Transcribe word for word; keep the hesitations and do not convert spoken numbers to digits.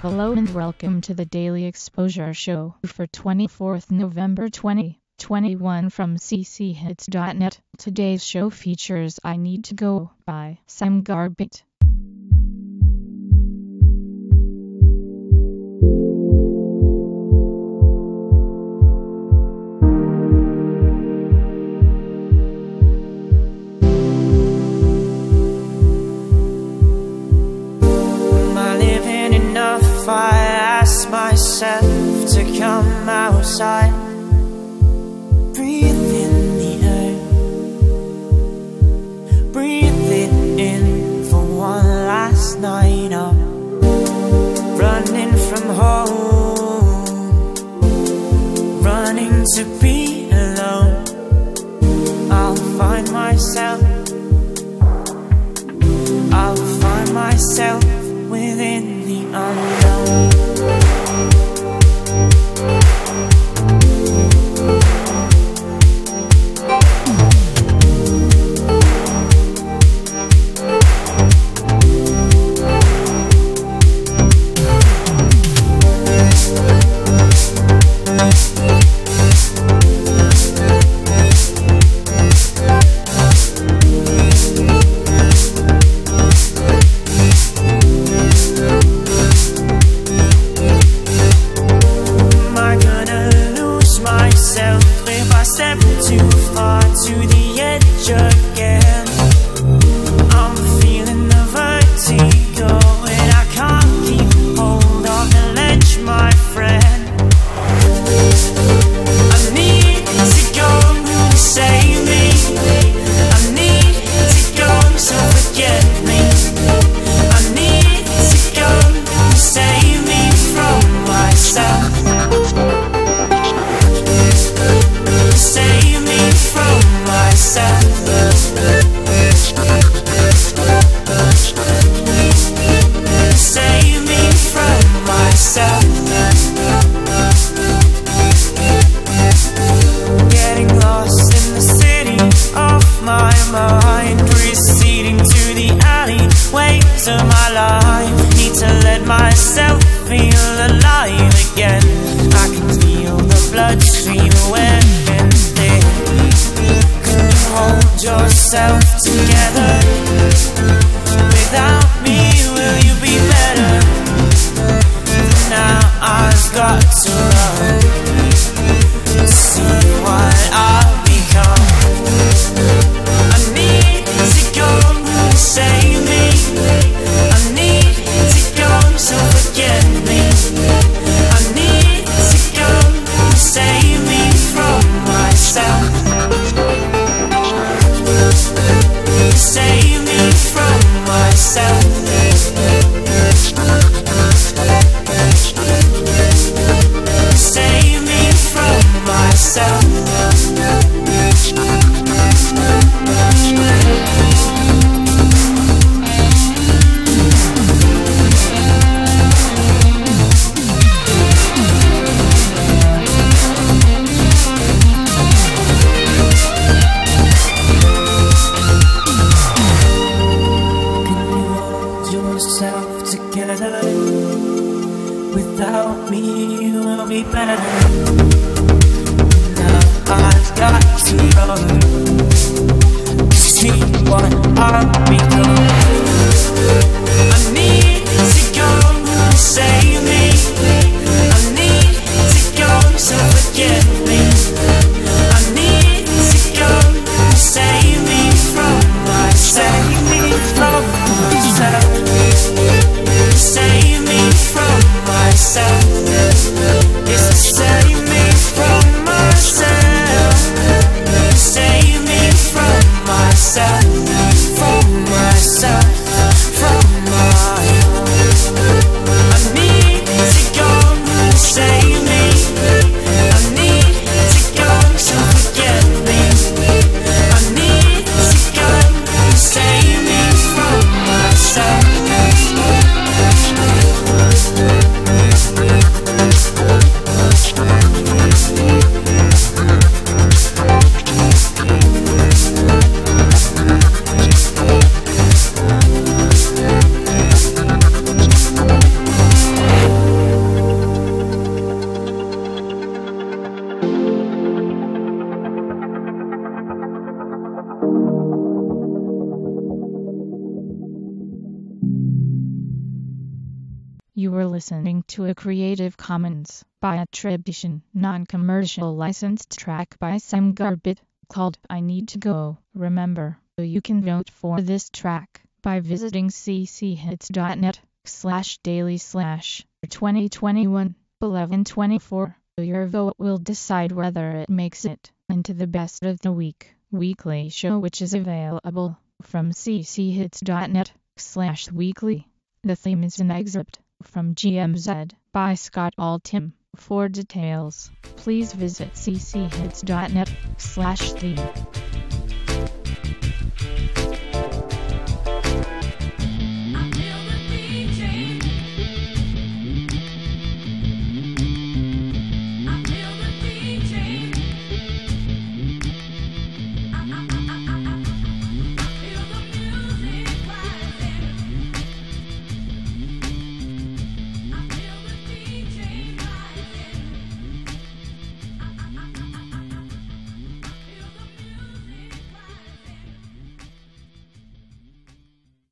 Hello and welcome to the Daily Exposure Show for twenty-fourth November twenty twenty-one from c c hits dot net. Today's show features I Need to Go by Sam Garbett. I ask myself to come outside, breathe in the air, breathe it in for one last night of running from home, running to be alone. I'll find myself, I'll find myself within the unknown. To the edge again, I'm feeling the vertigo, and I can't keep hold of the ledge, my friend. I need to go to save me, I need to go, so forget me. I need to go to save me from myself, save me from myself. Save me from myself. Getting lost in the city of my mind, receding to the alleyways of my life. Need to let myself feel alive again. I can feel the bloodstream when hold yourself together. Without me, will you be better? Now I've got to run to see what I've become. I need to go to save me, I need to go, so forget me. I need to go to save me from myself. Save me from myself. Save me from myself. Together, without me you will be better. Now I've got to run to see what I've become. I need to go to save me, I need to go, so forget me. I need to go to save me from myself. Save me from myself. Save me from myself. Yes, save me from myself. Save me from myself. From You were listening to a Creative Commons by attribution, non-commercial licensed track by Sam Garbett called I Need to Go. Remember, you can vote for this track by visiting cchits.net slash daily slash 2021 eleven twenty-four. Your vote will decide whether it makes it into the best of the week weekly show, which is available from cchits.net slash weekly. The theme is an excerpt from G M Z by Scott Altham. For details, please visit cchits.net slash theme.